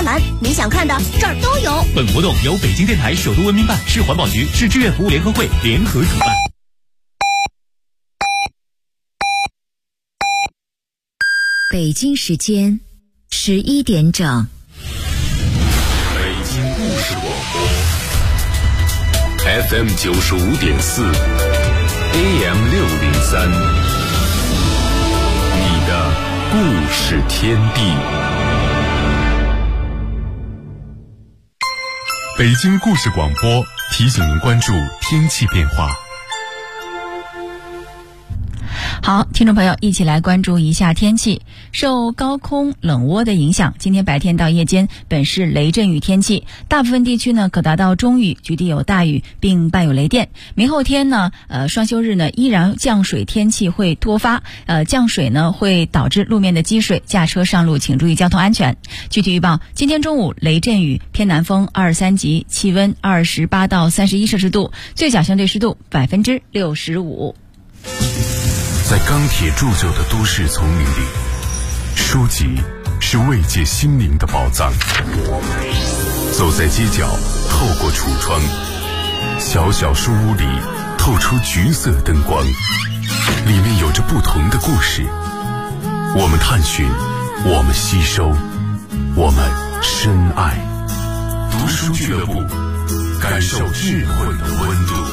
看栏，你想看的这儿都有。 本活动由北京电台首都文明办、市环保局、市志愿服务联合会联合主办。 北京时间11点整。 北京故事广播 FM 95.4 AM 603，你的故事天地。北京故事广播提醒您关注天气变化。 好，听众朋友，一起来关注一下天气。受高空冷涡的影响，今天白天到夜间本是雷阵雨天气，大部分地区呢可达到中雨，局地有大雨，并伴有雷电。明后天呢，双休日呢依然降水天气会多发，降水呢会导致路面的积水，驾车上路请注意交通安全。具体预报：今天中午雷阵雨，偏南风23级，气温28到31摄氏度，最小相对湿度65%。 在钢铁铸就的都市丛林里，书籍是慰藉心灵的宝藏。走在街角，透过橱窗，小小书屋里透出橘色灯光，里面有着不同的故事。我们探寻，我们吸收，我们深爱。读书俱乐部，感受智慧的温度。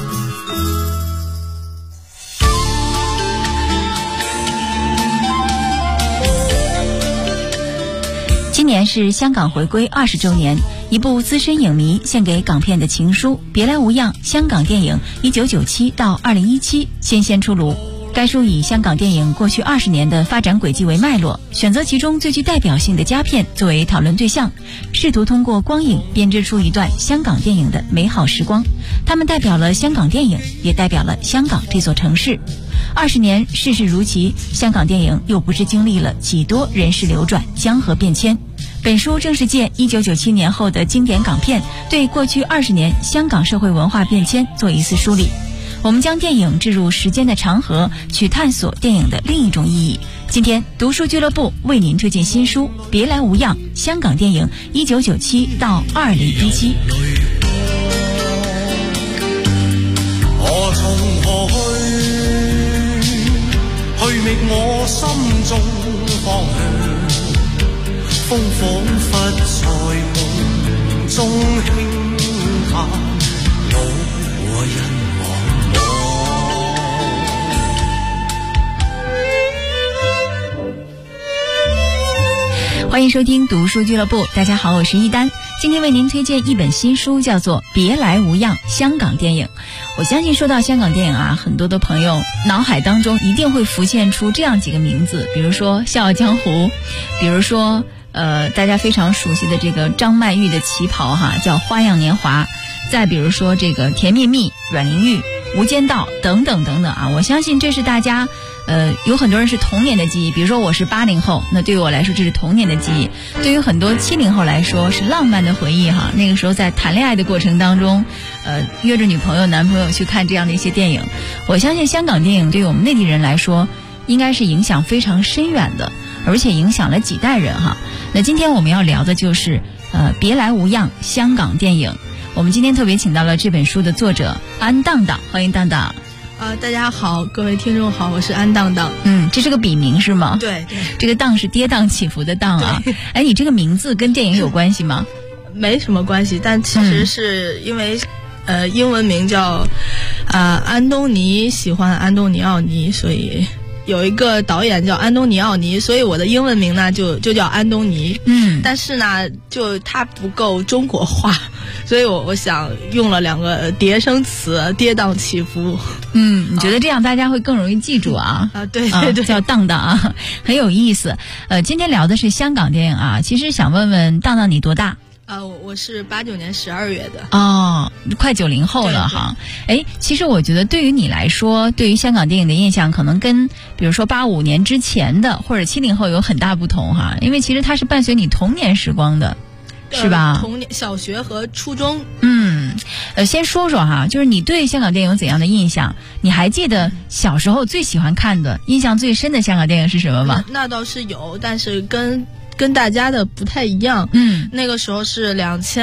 今年是香港回归20周年，一部资深影迷献给港片的情书《别来无恙》香港电影1997到2017先先出炉。该书以香港电影过去20年的发展轨迹为脉络，选择其中最具代表性的佳片作为讨论对象，试图通过光影编织出一段香港电影的美好时光。它们代表了香港电影，也代表了香港这座城市。20年世事如棋，香港电影又不知经历了几多人事流转，江河变迁。本书正是借1997年后的经典港片，对过去20年香港社会文化变迁做一次梳理。我们将电影置入时间的长河，去探索电影的另一种意义。今天读书俱乐部为您推荐新书《别来无恙》香港电影1997到2017。 我從何去覓我心中方向，風彷彿在夢中輕嘆，我和人欢迎收听读书俱乐部，大家好，我是一丹。今天为您推荐一本新书，叫做《别来无恙香港电影》。我相信说到香港电影啊，很多的朋友脑海当中一定会浮现出这样几个名字，比如说《笑傲江湖》，比如说大家非常熟悉的这个张曼玉的旗袍哈，叫《花样年华》，再比如说这个《甜蜜蜜》、阮玲玉、《无间道》等等等等啊，我相信这是大家有很多人是童年的记忆，比如说我是80后，那对于我来说这是童年的记忆，对于很多70后来说是浪漫的回忆哈。那个时候在谈恋爱的过程当中，约着女朋友男朋友去看这样的一些电影。我相信香港电影对于我们内地人来说应该是影响非常深远的，而且影响了几代人哈。那今天我们要聊的就是别来无恙香港电影。我们今天特别请到了这本书的作者安当当，欢迎当当。 大家好，各位听众好，我是安当当。 这是个笔名是吗？ 对， 这个当是跌宕起伏的当啊。哎，你这个名字跟电影有关系吗？ 没什么关系，但其实是因为英文名叫安东尼，喜欢安东尼奥尼，所以有一个导演叫安东尼奥尼，所以我的英文名呢就叫安东尼。但是呢就它不够中国化，所以我想用了2个叠声词，跌宕起伏。 你觉得这样大家会更容易记住啊？ 对对对， 叫当当啊，很有意思。今天聊的是香港电影啊，其实想问问当当你多大？ 我是89年12月的。 哦，快90后了哈。哎，其实我觉得对于你来说，对于香港电影的印象可能跟比如说85年之前的或者70后有很大不同哈，因为其实它是伴随你童年时光的，是吧？ 童年小学和初中。 先说说哈，就是你对香港电影有怎样的印象？你还记得小时候最喜欢看的、印象最深的香港电影是什么吗？ 那倒是有，但是跟跟大家的不太一样。那个时候是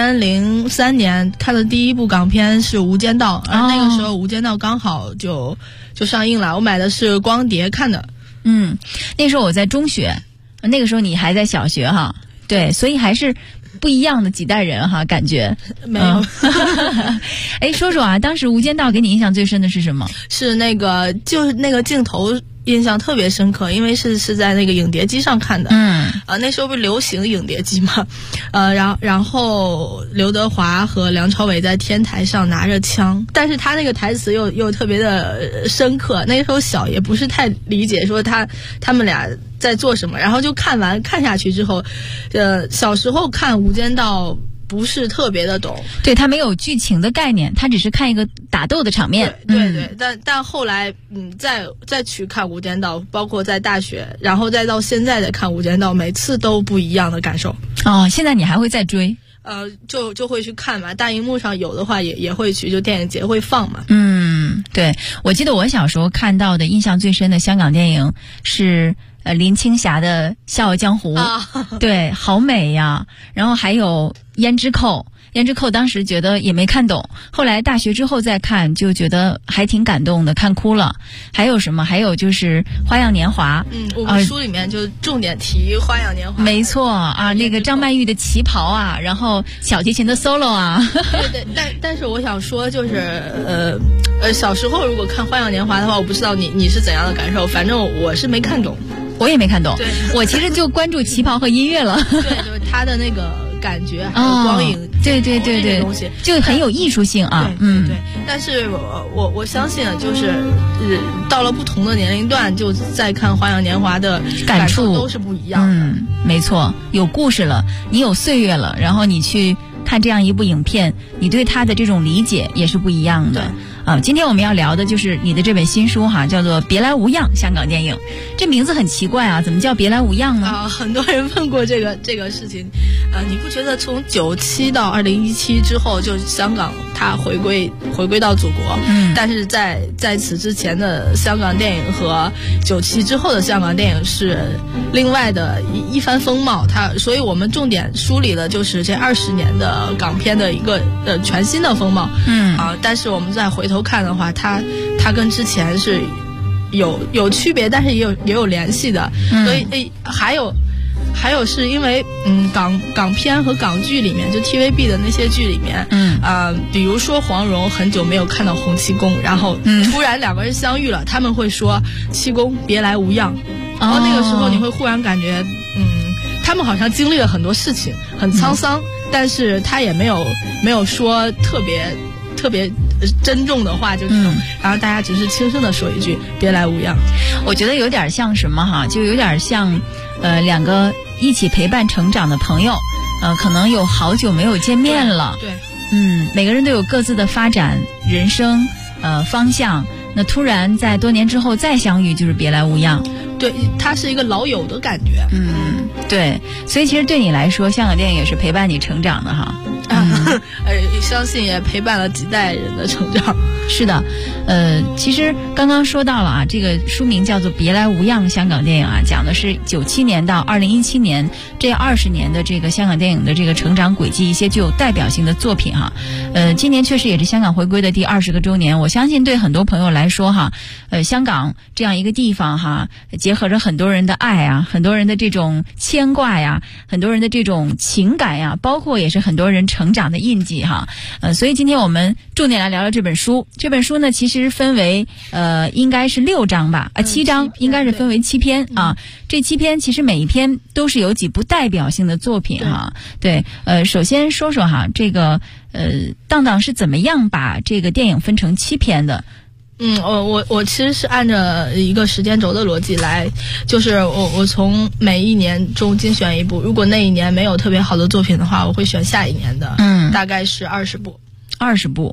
2003年看的第一部港片是《无间道》，而那个时候《无间道》刚好就上映了，我买的是光碟看的。 那时候我在中学，那个时候你还在小学哈，对，所以还是不一样的几代人哈，感觉没有。 哎，说说啊，当时《无间道》给你印象最深的是什么？ 是就是那个镜头印象特别深刻，因为是在那个影碟机上看的。那时候不是流行影碟机嘛，然后刘德华和梁朝伟在天台上拿着枪，但是他那个台词又特别的深刻。那时候小也不是太理解说他们俩在做什么，然后就看下去之后，小时候看《无间道》不是特别的懂， 对，他没有剧情的概念，他只是看一个打斗的场面。 对，但后来再去看《无间道》，包括在大学，然后再到现在再看《无间道》，每次都不一样的感受。 现在你还会再追？ 就会去看嘛，大荧幕上有的话也会去，就电影节会放嘛。 对，我记得我小时候看到的印象最深的香港电影是林青霞的《笑傲江湖》对，好美呀。然后还有胭脂扣当时觉得也没看懂，后来大学之后再看就觉得还挺感动的，看哭了。还有什么？还有就是《花样年华》。 我们书里面就重点提《花样年华》。 没错啊，那个张曼玉的旗袍啊，然后小提琴的 solo 啊。 对，但是我想说就是小时候如果看《花样年华》的话，我不知道你是怎样的感受，反正我是没看懂。 我也没看懂。 对， 我其实就关注旗袍和音乐了。 对，就是他的那个感觉还有光影， 对， 东西就很有艺术性啊。 对。但是我相信就是到了不同的年龄段，就再看《花样年华》的感触都是不一样的。 没错，有故事了，你有岁月了，然后你去看这样一部影片，你对它的这种理解也是不一样的。今天我们要聊的就是你的这本新书哈，叫做《别来无恙》香港电影。这名字很奇怪啊，怎么叫别来无恙呢？ 很多人问过这个事情。你不觉得从97到2017之后，就香港它回归到祖国，但是在此之前的香港电影和97之后的香港电影是另外的一番风貌。所以我们重点梳理了就是这20年的港片的一个全新的风貌。但是我们再回头看的话，它跟之前是有区别，但是也有联系的。所以还有是因为港片和港剧里面，就 TVB 的那些剧里面，比如说黄蓉很久没有看到洪七公，然后突然两个人相遇了，他们会说七公别来无恙。然后那个时候你会忽然感觉他们好像经历了很多事情，很沧桑，但是他也没有说特别珍重的话，就是然后大家只是轻声的说一句别来无恙。 我觉得有点像什么哈，就有点像两个一起陪伴成长的朋友，可能有好久没有见面了。 对， 每个人都有各自的发展人生方向，那突然在多年之后再相遇，就是别来无恙。 对，它是一个老友的感觉。 对，所以其实对你来说，香港电影也是陪伴你成长的哈。 相信也陪伴了几代人的成长。 是的，其实刚刚说到了啊，这个书名叫做《别来无恙》香港电影啊，讲的是97年到2017年这20年的这个香港电影的这个成长轨迹，一些具有代表性的作品哈。今年确实也是香港回归的第20个周年，我相信对很多朋友来说哈，香港这样一个地方哈，结合着很多人的爱啊，很多人的这种牵挂呀，很多人的这种情感呀，包括也是很多人成长的印记哈。所以今天我们重点来聊聊这本书。这本书呢，其实分为应该是6章吧，7章，应该是分为7篇啊。这7篇其实每一篇都是有几部代表性的作品哈。对，首先说说哈，这个当当是怎么样把这个电影分成7篇的？ 我其实是按照一个时间轴的逻辑来，就是我从每一年中精选一部，如果那一年没有特别好的作品的话，我会选下一年的。大概是20部。20部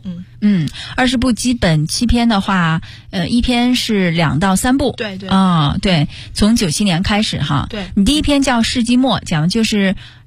，20部基本7篇的话，一篇是2到3部。对，从97年开始哈。对，你第一篇叫《世纪末》，讲的就是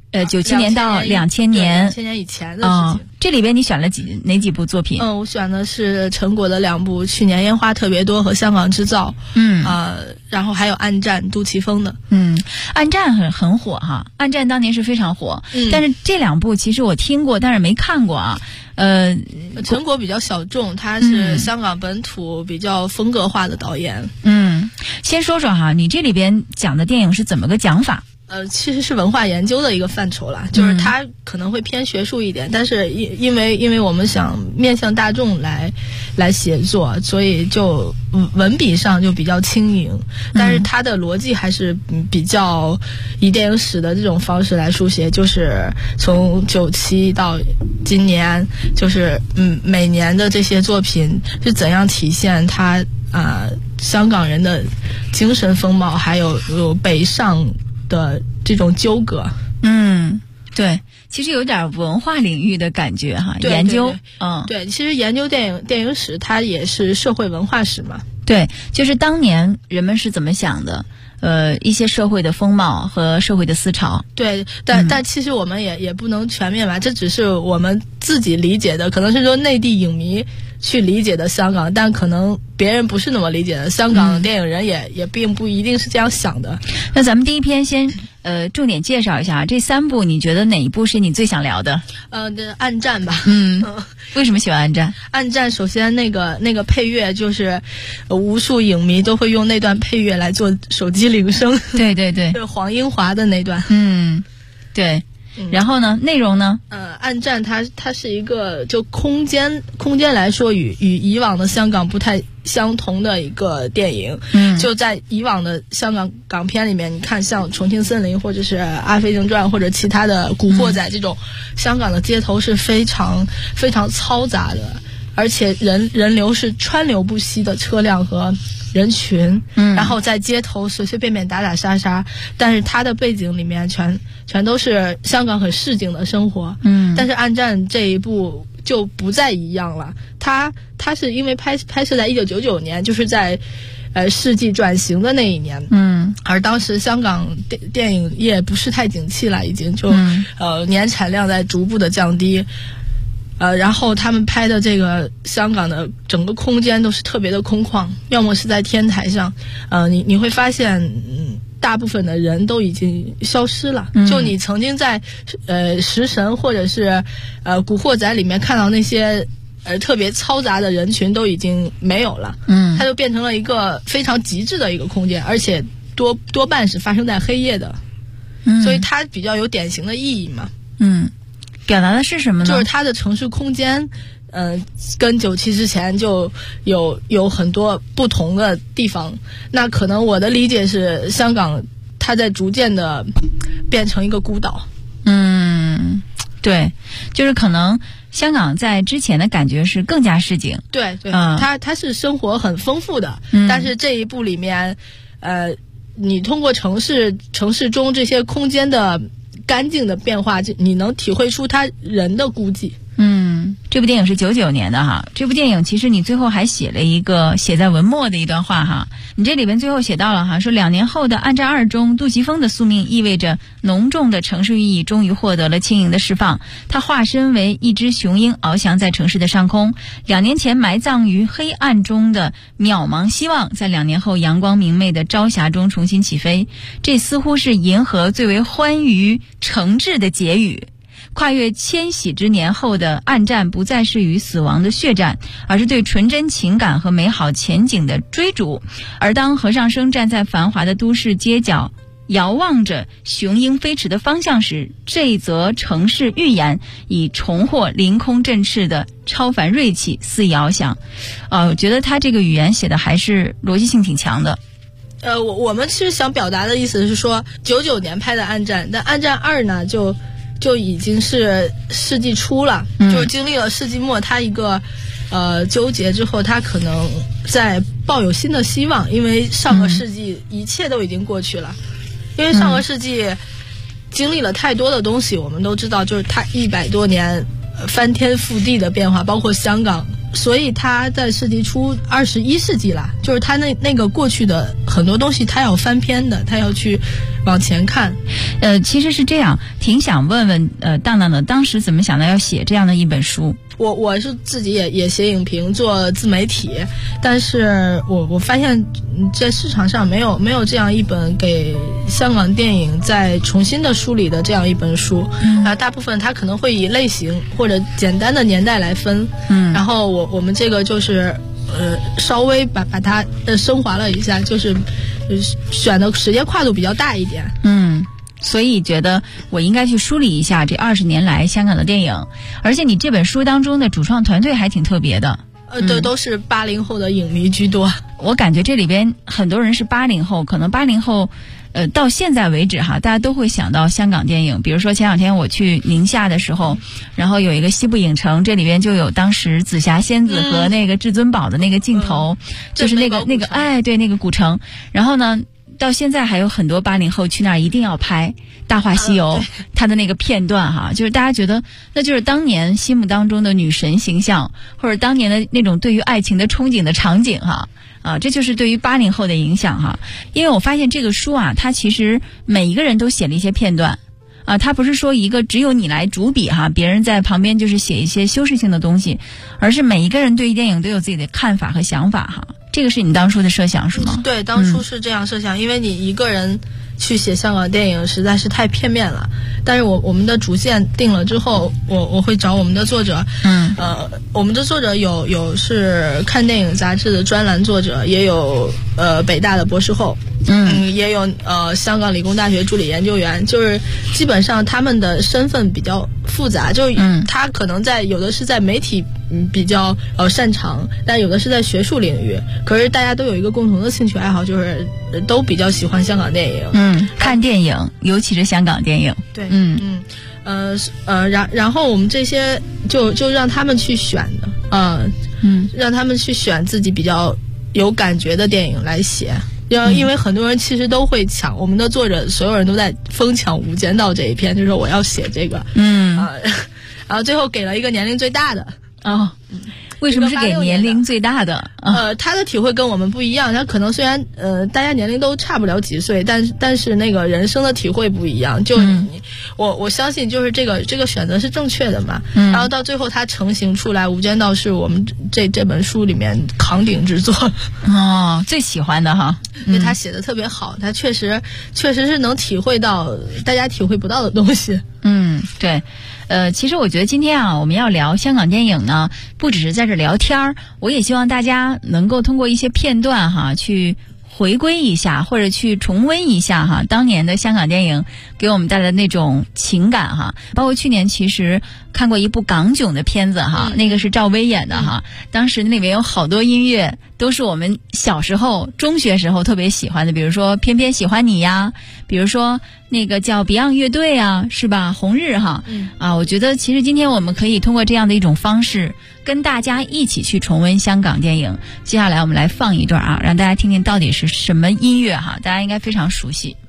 97年到2000年 ，2000年以前的事情。 这里边你选了哪几部作品？ 我选的是陈果的2部，去年烟花特别多和香港制造。然后还有暗战，杜琪峰的。 暗战很火哈，暗战当年是非常火。但是这2部其实我听过，但是没看过啊。 陈果比较小众，他是香港本土比较风格化的导演。 先说说哈，你这里边讲的电影是怎么个讲法？ 其实是文化研究的一个范畴啦，就是它可能会偏学术一点，但是因为我们想面向大众来写作，所以就文笔上就比较轻盈，但是它的逻辑还是比较以电影史的这种方式来书写，就是从97到今年，就是每年的这些作品是怎样体现它香港人的精神风貌，还有北上的这种纠葛。 对，其实有点文化领域的感觉哈， 对研究。 对，其实研究电影史，它也是社会文化史嘛。 对，就是当年人们是怎么想的，一些社会的风貌和社会的思潮。 对，但其实我们也不能全面吧，这只是我们自己理解的，可能是说内地影迷去理解的香港，但可能别人不是那么理解的，香港电影人也并不一定是这样想的。 那咱们第一篇先重点介绍一下这3部，你觉得哪一部是你最想聊的？ 暗战吧。 为什么喜欢暗战？ 暗战首先那个配乐就是无数影迷都会用那段配乐来做手机铃声。 对对对， 就是黄英华的那段。 对。然后呢，内容呢？ 暗战它是一个就空间来说与以往的香港不太相同的一个电影。就在以往的香港片里面，你看像《重庆森林》或者是《阿飞正传》或者其他的《古惑仔》这种，香港的街头是非常非常嘈杂的，而且人流是川流不息的车辆和人群，然后在街头随随便便打打杀杀，但是它的背景里面全都是香港很市井的生活。但是暗战这一部就不再一样了，它是因为拍摄在1999年，就是在世纪转型的那一年。而当时香港电影业不是太景气了，已经就年产量在逐步的降低。然后他们拍的这个香港的整个空间都是特别的空旷，要么是在天台上，你会发现大部分的人都已经消失了。就你曾经在食神或者是古惑仔里面看到那些特别嘈杂的人群都已经没有了。它就变成了一个非常极致的一个空间，而且多半是发生在黑夜的。所以它比较有典型的意义嘛。 表达的是什么呢？ 就是它的城市空间，跟97之前就有很多不同的地方。那可能我的理解是，香港它在逐渐的变成一个孤岛。 对，就是可能香港在之前的感觉是更加市井。 对，它是生活很丰富的，但是这一部里面，你通过城市中这些空间的干净的变化，你能体会出他人的孤寂。 这部电影是99年的哈。这部电影其实你最后还写了一个写在文末的一段话哈。你这里边最后写到了哈，说2年后的暗战2中，杜琪峰的宿命意味着浓重的城市寓意终于获得了轻盈的释放。他化身为一只雄鹰，翱翔在城市的上空。2年前埋葬于黑暗中的渺茫希望，在2年后阳光明媚的朝霞中重新起飞。这似乎是银河最为欢愉诚挚的结语。跨越千禧之年后的暗战，不再是与死亡的血战，而是对纯真情感和美好前景的追逐。而当何尚生站在繁华的都市街角，遥望着雄鹰飞驰的方向时，这一则城市预言以重获凌空振翅的超凡锐气肆意翱翔。我觉得他这个语言写的还是逻辑性挺强的。 我们其实想表达的意思是说，99年拍的暗战，但暗战2呢就已经是世纪初了，就是经历了世纪末他一个纠结之后，他可能在抱有新的希望，因为上个世纪一切都已经过去了。因为上个世纪经历了太多的东西，我们都知道，就是他100多年翻天覆地的变化，包括香港，所以他在世纪初21世纪了，就是他那个过去的很多东西他要翻篇的，他要去往前看。 其实是这样，挺想问问当当的，当时怎么想到要写这样的一本书？ 我是自己也写影评做自媒体，但是我发现在市场上没有这样一本给香港电影再重新的梳理的这样一本书。大部分它可能会以类型或者简单的年代来分。然后我们这个就是稍微把它升华了一下，就是选的时间跨度比较大一点。 所以觉得我应该去梳理一下这20年来香港的电影，而且你这本书当中的主创团队还挺特别的。 对，都是80后的影迷居多。 我感觉这里边很多人是80后，可能80后到现在为止哈，大家都会想到香港电影。比如说前两天我去宁夏的时候，然后有一个西部影城，这里边就有当时紫霞仙子和那个至尊宝的那个镜头，就是那个对，那个古城。然后呢，到现在还有很多80后去那儿一定要拍《大话西游》它的那个片段哈，就是大家觉得那就是当年心目当中的女神形象，或者当年的那种对于爱情的憧憬的场景哈。这就是对于80后的影响哈。因为我发现这个书啊，它其实每一个人都写了一些片段它不是说一个只有你来主笔哈，别人在旁边就是写一些修饰性的东西，而是每一个人对于电影都有自己的看法和想法哈。这个是你当初的设想是吗？ 对，当初是这样设想，因为你一个人去写香港电影实在是太片面了。但是我们的主线定了之后，我会找我们的作者，我们的作者有是看电影杂志的专栏作者，也有北大的博士后，也有香港理工大学助理研究员，就是基本上他们的身份比较复杂，就他可能有的是在媒体比较擅长，但有的是在学术领域。可是大家都有一个共同的兴趣爱好，就是都比较喜欢香港电影， 看电影，尤其是香港电影。 对，然后我们这些就让他们去选的，让他们去选自己比较有感觉的电影来写。因为很多人其实都会抢，我们的作者所有人都在疯抢《无间道》这一篇，就说我要写这个，然后最后给了一个年龄最大的。 为什么是给年龄最大的？ 他的体会跟我们不一样，他可能虽然大家年龄都差不了几岁，但是那个人生的体会不一样。就我相信就是这个选择是正确的嘛。然后到最后他成型出来，《无间道》是我们这本书里面扛鼎之作。 最喜欢的哈， 因为他写的特别好，他确实是能体会到大家体会不到的东西。 对。其实我觉得今天我们要聊香港电影呢，不只是在这聊天儿，我也希望大家能够通过一些片段哈，去回归一下或者去重温一下哈，当年的香港电影给我们带来的那种情感哈。包括去年其实看过一部港囧的片子哈，那个是赵薇演的哈，当时那里面有好多音乐都是我们小时候中学时候特别喜欢的，比如说偏偏喜欢你呀，比如说那个叫 Beyond 乐队啊，是吧？红日哈。我觉得其实今天我们可以通过这样的一种方式跟大家一起去重温香港电影。接下来我们来放一段让大家听听到底是什么音乐哈，大家应该非常熟悉。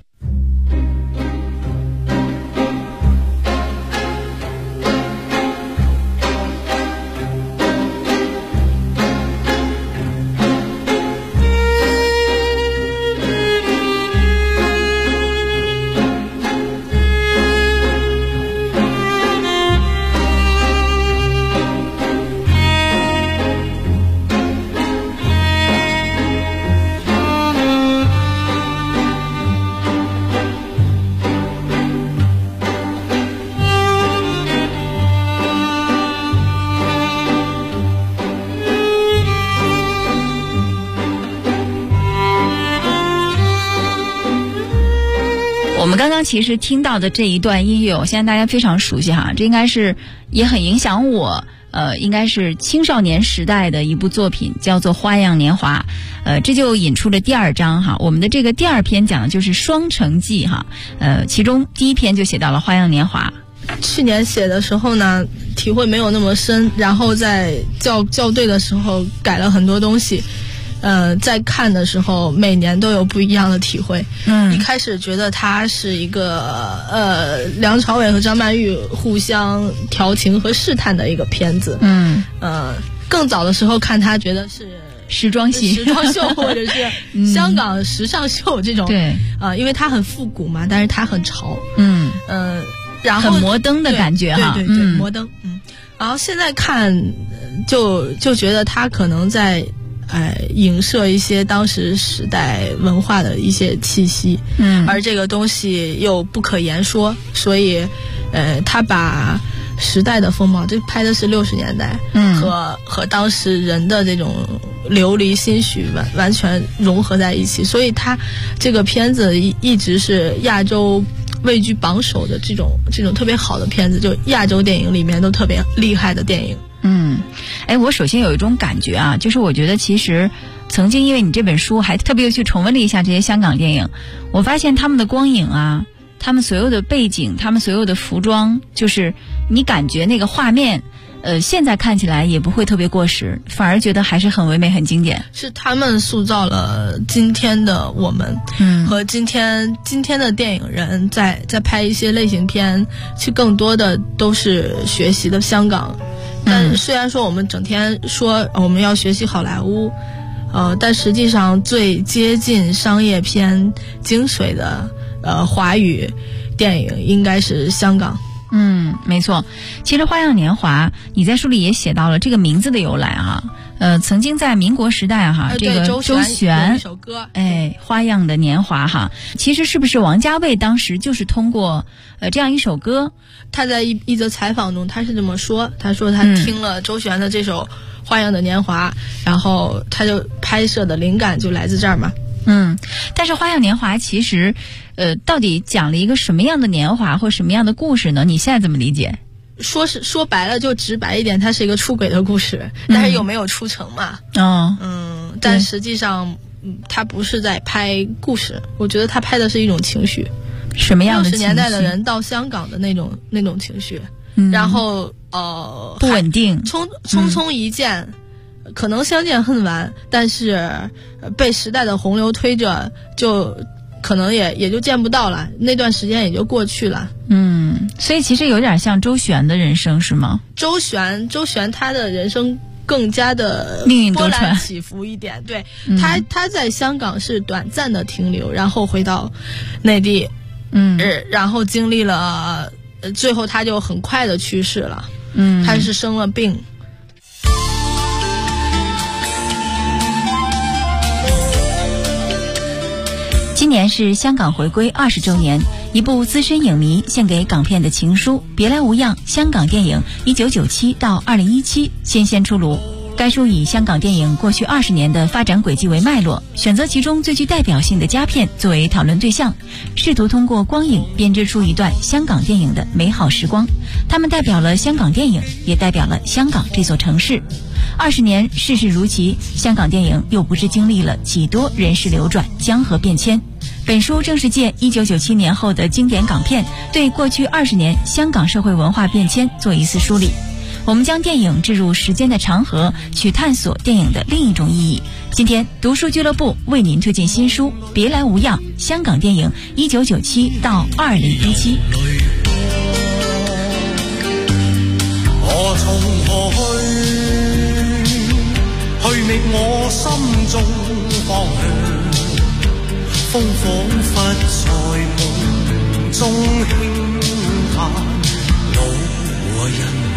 我们刚刚其实听到的这一段音乐，我相信大家非常熟悉哈，这应该是也很影响我，应该是青少年时代的一部作品，叫做《花样年华》。这就引出了第二章哈，我们的这个第二篇讲的就是《双城记》哈，其中第一篇就写到了《花样年华》。 去年写的时候呢，体会没有那么深，然后在校对的时候改了很多东西。在看的时候每年都有不一样的体会。一开始觉得它是一个梁朝伟和张曼玉互相调情和试探的一个片子。更早的时候看它觉得是时装戏、 时装秀或者是香港时尚秀这种。 对， 因为它很复古嘛，但是它很潮。然后很摩登的感觉哈。 对，摩登。然后现在看，就觉得它可能在影射一些当时时代文化的一些气息。而这个东西又不可言说，所以他把时代的风貌，这拍的是60年代，和当时人的这种流离心绪完全融合在一起，所以他这个片子一直是亚洲位居榜首的这种特别好的片子，就亚洲电影里面都特别厉害的电影。 我首先有一种感觉啊，就是我觉得其实曾经因为你这本书还特别去重温了一下这些香港电影，我发现他们的光影啊，他们所有的背景，他们所有的服装，就是你感觉那个画面现在看起来也不会特别过时，反而觉得还是很唯美很经典。 是他们塑造了今天的我们，和今天的电影人在拍一些类型片，其实更多的都是学习的香港。但虽然说我们整天说我们要学习好莱坞，但实际上最接近商业片精髓的华语电影应该是香港。 没错。其实《花样年华》你在书里也写到了这个名字的由来哈。曾经在民国时代哈，这个周璇有一首歌， 花样的年华哈，其实是不是王家卫当时就是通过这样一首歌， 他在一则采访中他是这么说，他说他听了周璇的这首《花样的年华》，然后他就拍摄的灵感就来自这儿嘛。 但是《花样年华》其实到底讲了一个什么样的年华或什么样的故事呢？你现在怎么理解？ 说白了就直白一点，它是一个出轨的故事，但是又没有出成嘛。但实际上他不是在拍故事，我觉得他拍的是一种情绪。 什么样的情绪？ 60年代的人到香港的那种情绪，然后不稳定， 匆匆一见，可能相见恨晚，但是被时代的洪流推着，就可能也就见不到了，那段时间也就过去了。 所以其实有点像周璇的人生是吗？ 周璇他的人生更加的波澜起伏一点。对，他在香港是短暂的停留，然后回到内地，然后经历了，最后他就很快的去世了。他是生了病。 今年是香港回归20周年，一部资深影迷献给港片的情书《别来无恙：香港电影1997到2017》新鲜出炉。该书以香港电影过去20年的发展轨迹为脉络，选择其中最具代表性的佳片作为讨论对象，试图通过光影编织出一段香港电影的美好时光。它们代表了香港电影，也代表了香港这座城市。20年世事如棋，香港电影又不知经历了几多人事流转、江河变迁。本书正是借1997年后的经典港片，对过去20年香港社会文化变迁做一次梳理。我们将电影置入时间的长河，去探索电影的另一种意义。今天读书俱乐部为您推荐新书《别来无恙：香港电影1997到2017》。 我從何去覓我心中方向，風彷彿在夢中輕嘆，路和人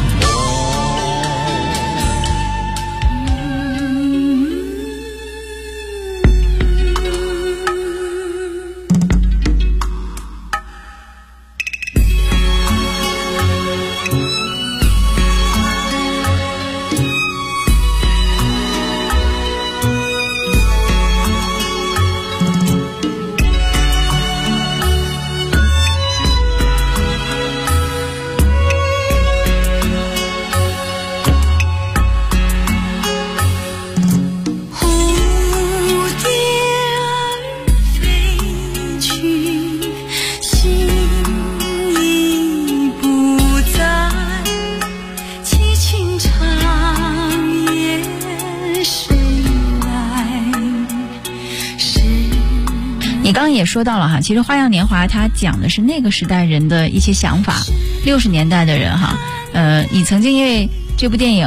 你刚刚也说到了哈，其实《花样年华》它讲的是那个时代人的一些想法，60年代的人哈，你曾经因为这部电影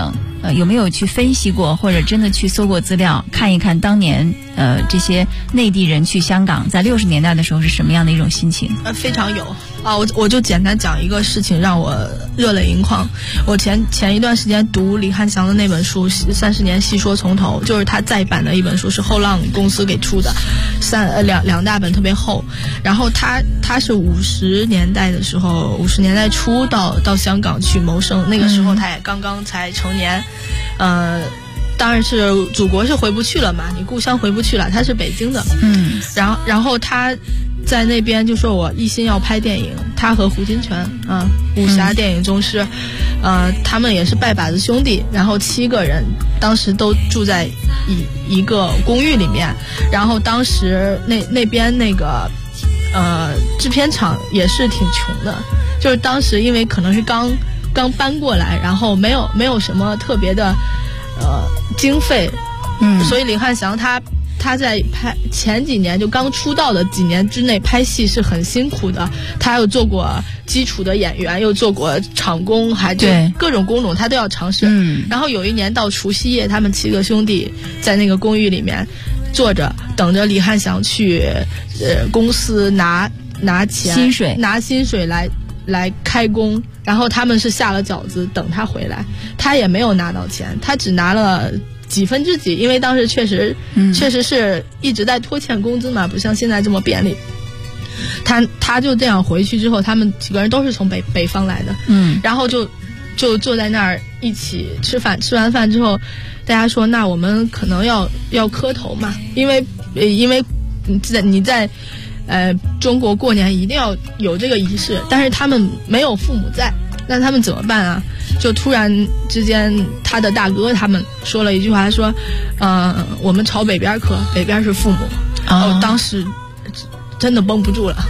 有没有去分析过，或者真的去搜过资料，看一看当年这些内地人去香港在60年代的时候是什么样的一种心情？ 非常有啊！我就简单讲一个事情让我热泪盈眶。我前一段时间读李翰祥的那本书《30年细说从头》，就是他再版的一本书，是后浪公司给出的，两大本特别厚。然后他是50年代的时候，50年代初到香港去谋生，那个时候他也刚刚才成年，当然是祖国是回不去了嘛，你故乡回不去了，他是北京的，然后他在那边就说我一心要拍电影，他和胡金铨武侠电影宗师，他们也是拜把子兄弟，然后7个人当时都住在一个公寓里面，然后当时那边那个制片厂也是挺穷的，就是当时因为可能是刚搬过来，然后没有什么特别的经费，所以李翰祥他在拍前几年就刚出道的几年之内拍戏是很辛苦的，他又做过基础的演员，又做过场工，还就各种工种他都要尝试。然后有一年到除夕夜，他们7个兄弟在那个公寓里面坐着等着李翰祥去公司拿钱拿薪水来开工，然后他们是下了饺子等他回来，他也没有拿到钱，他只拿了几分之几，因为当时确实是一直在拖欠工资嘛，不像现在这么便利。他就这样回去之后，他们几个人都是从北方来的，然后就坐在那儿一起吃饭，吃完饭之后，大家说那我们可能要磕头嘛，因为你在中国过年一定要有这个仪式，但是他们没有父母在，那他们怎么办啊？就突然之间他的大哥他们说了一句话，说我们朝北边磕，北边是父母。当时真的绷不住了。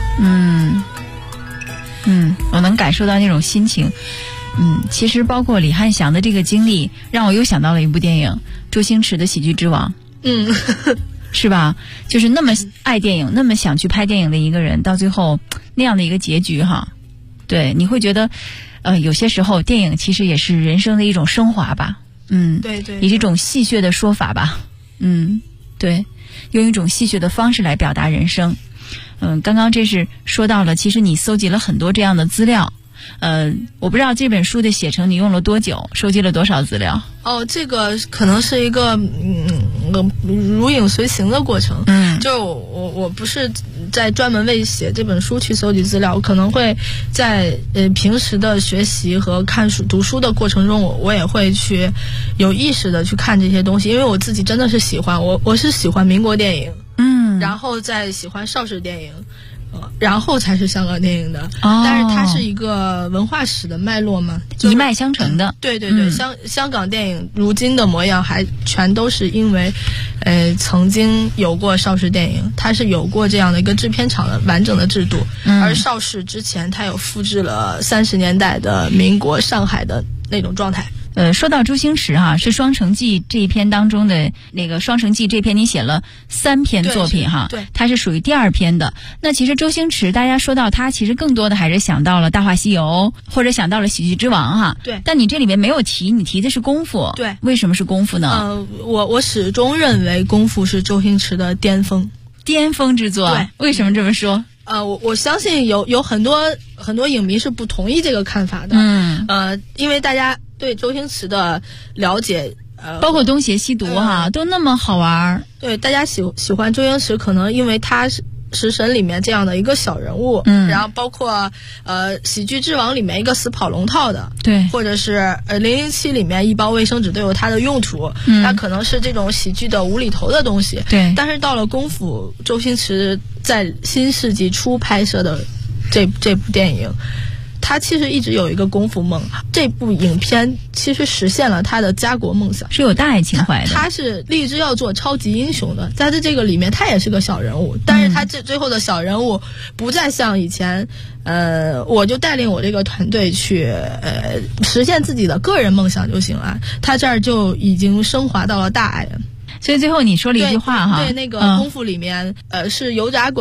我能感受到那种心情。其实包括李翰祥的这个经历，让我又想到了一部电影，周星驰的《喜剧之王》。是吧？就是那么爱电影，那么想去拍电影的一个人，到最后那样的一个结局哈。对，你会觉得有些时候电影其实也是人生的一种升华吧。 对， 以这种戏谑的说法吧。对，用一种戏谑的方式来表达人生。刚刚这是说到了，其实你搜集了很多这样的资料。我不知道这本书的写成你用了多久，收集了多少资料？ 这个可能是一个如影随形的过程。就我不是在专门为写这本书去搜集资料，我可能会在平时的学习和看书读书的过程中，我也会去有意识的去看这些东西，因为我自己真的是喜欢，我是喜欢民国电影，然后再喜欢邵氏电影，然后才是香港电影的。但是它是一个文化史的脉络嘛， 一脉相承的。 对，香港电影如今的模样还全都是因为曾经有过邵氏电影，它是有过这样的一个制片厂的完整的制度，而邵氏之前它有复制了30年代的民国上海的那种状态。 说到周星驰哈，是《双城记》这一篇当中的那个《双城记》这篇，你写了3篇作品哈， 对， 它是属于第2篇的。那其实周星驰，大家说到他，其实更多的还是想到了《大话西游》，或者想到了《喜剧之王》哈。 对。 但你这里面没有提，你提的是功夫。 对。 为什么是功夫呢？ 我始终认为功夫是周星驰的巅峰之作。对。为什么这么说？ 我相信有很多影迷是不同意这个看法的。因为大家对周星驰的了解， 包括东邪西毒哈，都那么好玩。 对，大家喜欢周星驰，可能因为他是食神里面这样的一个小人物，然后包括喜剧之王里面一个死跑龙套的， 对， 或者是007里面一包卫生纸都有它的用途，它可能是这种喜剧的无厘头的东西。 对， 但是到了功夫，周星驰在新世纪初拍摄的这部电影，他其实一直有一个功夫梦，这部影片其实实现了他的家国梦想， 是有大爱情怀的。 他是立志要做超级英雄的，在这个里面他也是个小人物，但是他最后的小人物不再像以前，我就带领我这个团队去实现自己的个人梦想就行了，他这儿就已经升华到了大爱。 所以最后你说了一句话哈， 对那个功夫里面是油炸鬼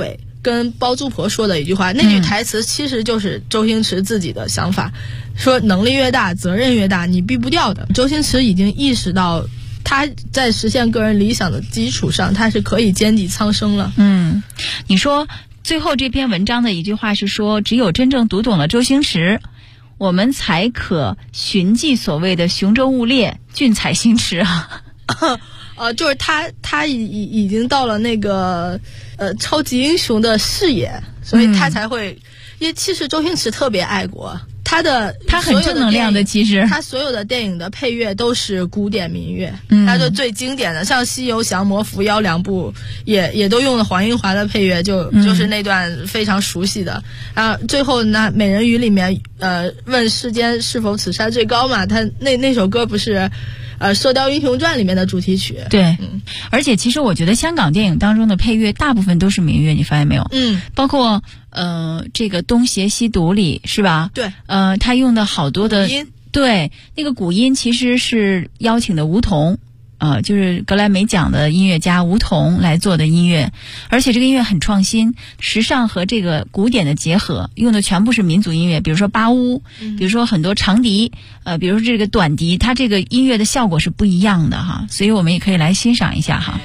跟包租婆说的一句话，那句台词其实就是周星驰自己的想法，说能力越大责任越大，你避不掉的。周星驰已经意识到他在实现个人理想的基础上，他是可以兼济苍生了。 你说最后这篇文章的一句话是说，只有真正读懂了周星驰，我们才可寻迹所谓的雄州雾列，俊采星驰啊。 就是他已经到了那个超级英雄的视野，所以他才会，因为其实周星驰特别爱国，他很正能量的，其实他所有的电影的配乐都是古典民乐，他就最经典的，像《西游降魔伏妖》两部也都用了黄英华的配乐，就是那段非常熟悉的。最后那美人鱼里面问世间是否此山最高嘛，他那首歌不是射雕英雄传里面的主题曲。 对，而且其实我觉得香港电影当中的配乐大部分都是民乐，你发现没有？包括这个东邪西毒里是吧？对，他用的好多的音，对，那个古音其实是邀请的吴彤，就是格莱美奖的音乐家吴彤来做的音乐，而且这个音乐很创新，时尚和这个古典的结合，用的全部是民族音乐，比如说巴乌，比如说很多长笛，比如说这个短笛，它这个音乐的效果是不一样的哈，所以我们也可以来欣赏一下哈。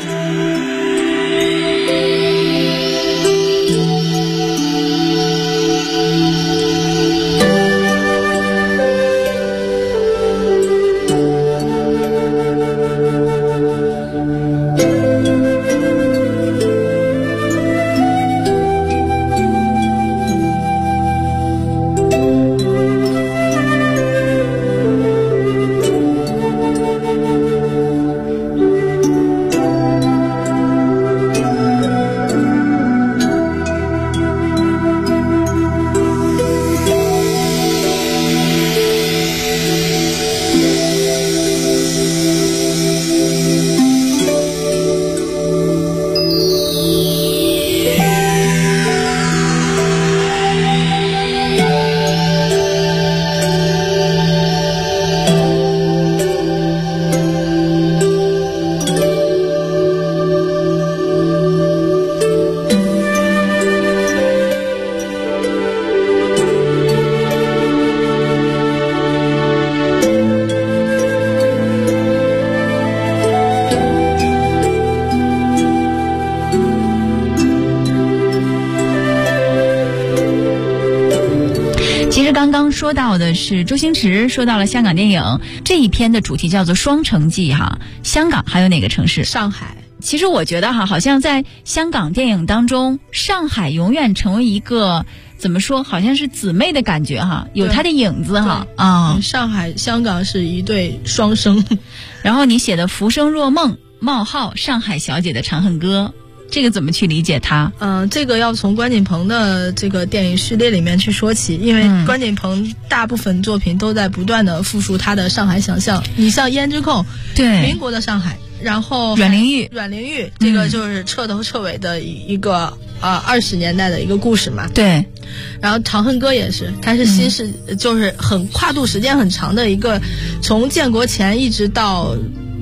说到的是周星驰，说到了香港电影这一篇的主题叫做双城记哈。香港还有哪个城市？ 上海。 其实我觉得好像在香港电影当中，上海永远成为一个怎么说，好像是姊妹的感觉哈，有它的影子哈啊。 上海、香港是一对双生。 然后你写的《浮生若梦》冒号上海小姐的长恨歌。这个怎么去理解它？ 这个要从关锦鹏的这个电影序列里面去说起，因为关锦鹏大部分作品都在不断的复述他的上海想象。你像《胭脂扣》，对，民国的上海，然后阮玲玉， 这个就是彻头彻尾的一个20年代的一个故事嘛。 对， 然后《长恨歌》也是，它是新世，就是很跨度时间很长的一个，从建国前一直到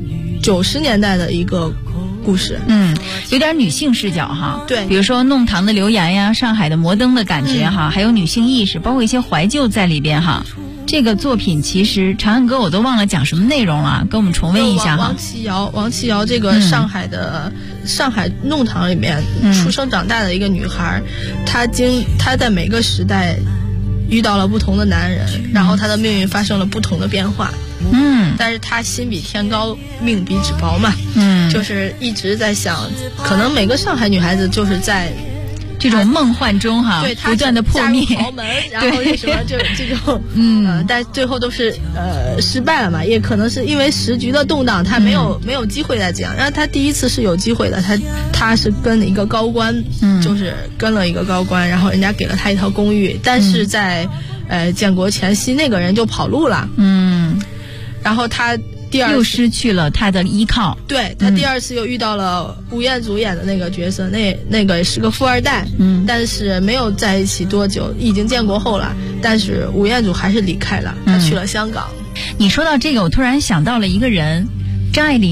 90年代的一个故事。 有点女性视角哈。 对， 比如说弄堂的流言呀，上海的摩登的感觉哈，还有女性意识，包括一些怀旧在里边哈。这个作品其实《长恨歌》我都忘了讲什么内容了，跟我们重温一下哈。 王琦瑶这个上海弄堂里面出生长大的一个女孩，她在每个时代遇到了不同的男人，然后她的命运发生了不同的变化。但是她心比天高，命比纸薄嘛。就是一直在想，可能每个上海女孩子就是在这种梦幻中哈， 对， 不断的破灭， 豪门，然后什么这种但最后都是失败了嘛。也可能是因为时局的动荡，他没有机会再这样。然后他第一次是有机会的，他是跟了一个高官，就是跟了一个高官，然后人家给了他一套公寓，但是在建国前夕那个人就跑路了。然后他又失去了他的依靠。 对，他第二次又遇到了吴彦祖演的那个角色，那个是个富二代，但是没有在一起多久，已经建国后了，但是吴彦祖还是离开了，他去了香港。 你说到这个，我突然想到了一个人，张爱玲。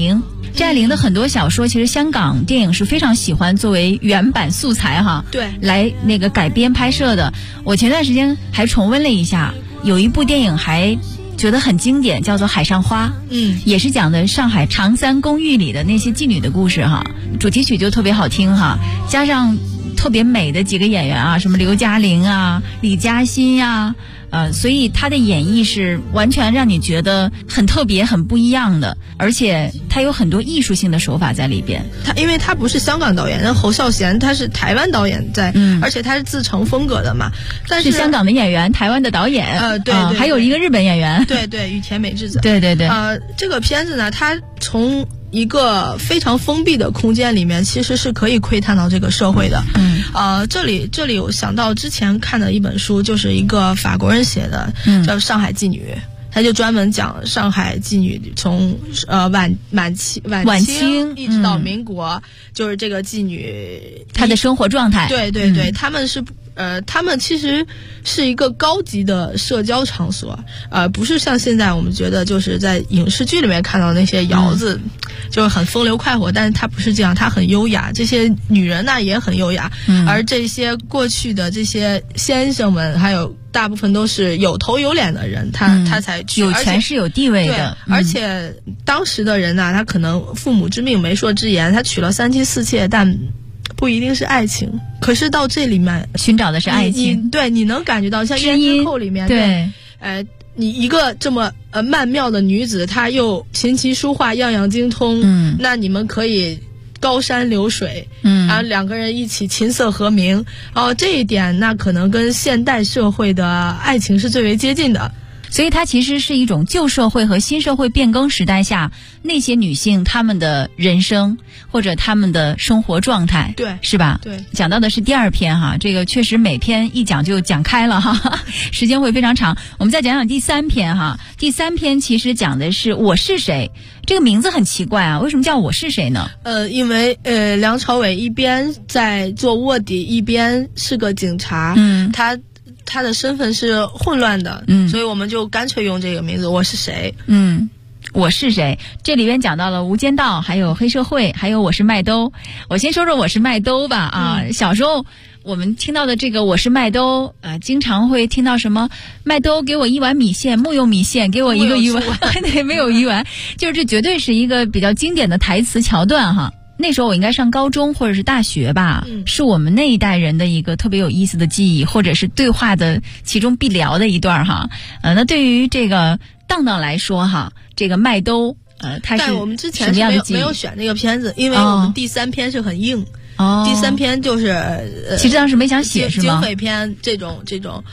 寨玲的很多小说，其实香港电影是非常喜欢作为原版素材哈， 对， 来那个改编拍摄的。我前段时间还重温了一下，有一部电影还觉得很经典，叫做《海上花》，也是讲的上海长三公寓里的那些妓女的故事哈，主题曲就特别好听哈，加上特别美的几个演员啊，什么刘嘉玲啊、李嘉欣呀。所以他的演绎是完全让你觉得很特别、很不一样的，而且他有很多艺术性的手法在里边。 因为他不是香港导演，那侯孝贤他是台湾导演在，而且他是自成风格的嘛。但是香港的演员，台湾的导演， 对， 还有一个日本演员， 对，羽田美智子， 对。 这个片子呢，它从一个非常封闭的空间里面，其实是可以窥探到这个社会的。这里我想到之前看的一本书，就是一个法国人写的，叫《上海妓女》，他就专门讲上海妓女从晚清一直到民国，就是这个妓女她的生活状态。 对，他们其实是一个高级的社交场所，不是像现在我们觉得就是在影视剧里面看到那些窑子，就是很风流快活，但是它不是这样，它很优雅。这些女人呢也很优雅，而这些过去的这些先生们，还有大部分都是有头有脸的人，他才去有权势有地位的。 而且当时的人呢，他可能父母之命媒妁之言，他娶了3妻4妾，但不一定是爱情，可是到这里面寻找的是爱情。 对，你能感觉到像《胭脂扣》里面， 对， 你一个这么曼妙的女子，她又琴棋书画样样精通，那你们可以高山流水，然后两个人一起琴瑟和鸣，这一点那可能跟现代社会的爱情是最为接近的。 所以它其实是一种旧社会和新社会变更时代下那些女性她们的人生或者她们的生活状态， 对， 是吧？ 对， 讲到的是第2篇哈，这个确实每篇一讲就讲开了哈，时间会非常长。我们再讲讲第3篇哈，第3篇其实讲的是我是谁，这个名字很奇怪啊，为什么叫我是谁呢？ 因为梁朝伟一边在做卧底，一边是个警察，他的身份是混乱的，所以我们就干脆用这个名字，我是谁。 我是谁？这里边讲到了无间道，还有黑社会，还有我是麦兜。我先说说我是麦兜吧啊，小时候我们听到的这个我是麦兜经常会听到什么麦兜给我1碗米线，木有米线给我一个鱼丸，对，没有鱼丸，就是这绝对是一个比较经典的台词桥段哈。那时候我应该上高中或者是大学吧，是我们那一代人的一个特别有意思的记忆，或者是对话的其中必聊的一段哈。那对于这个当当来说哈，这个麦兜他是但我们之前是没有选这个片子，因为我们第3篇是很硬。第3篇就是其实当时没想写是吗？ 警匪片这种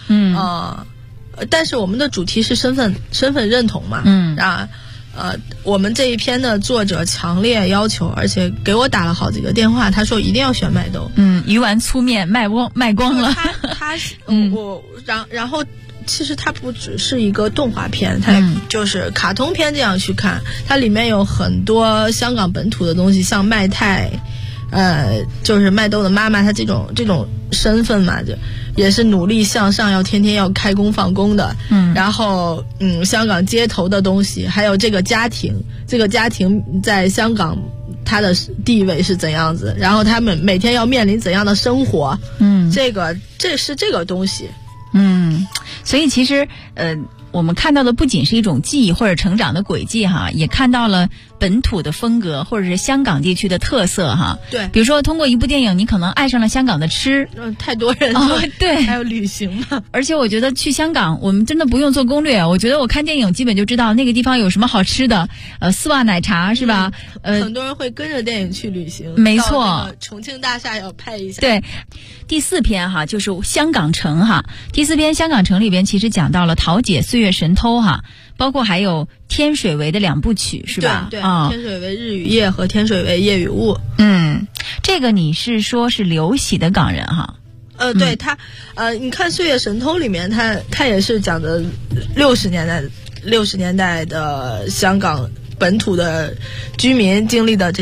但是我们的主题是身份认同嘛，我们这一篇的作者强烈要求，而且给我打了好几个电话，他说一定要选麦兜。 鱼丸粗面卖光了。 然后其实它不只是一个动画片，它就是卡通片这样去看，它里面有很多香港本土的东西，像麦太，就是麦兜的妈妈，她这种身份嘛，就也是努力向上，要天天要开工放工的。然后香港街头的东西，还有这个家庭在香港它的地位是怎样子，然后他们每天要面临怎样的生活，这是这个东西。 所以其实我们看到的不仅是一种记忆或者成长的轨迹哈，也看到了本土的风格或者是香港地区的特色哈。 对， 比如说通过一部电影，你可能爱上了香港的吃， 太多人对， 还有旅行嘛。 而且我觉得去香港，我们真的不用做攻略，我觉得我看电影基本就知道那个地方有什么好吃的，丝袜奶茶是吧？ 很多人会跟着电影去旅行， 没错， 重庆大厦要拍一下。 对，第4篇哈就是香港城哈，第4篇香港城里边其实讲到了桃姐岁月神偷哈，包括还有天水围的2部曲是吧？ 对，天水围日与夜和天水围夜与雾。 这个你是说是刘喜的港人哈？ 对他，你看《岁月神偷》里面，他也是讲的60年代的香港本土的居民经历的这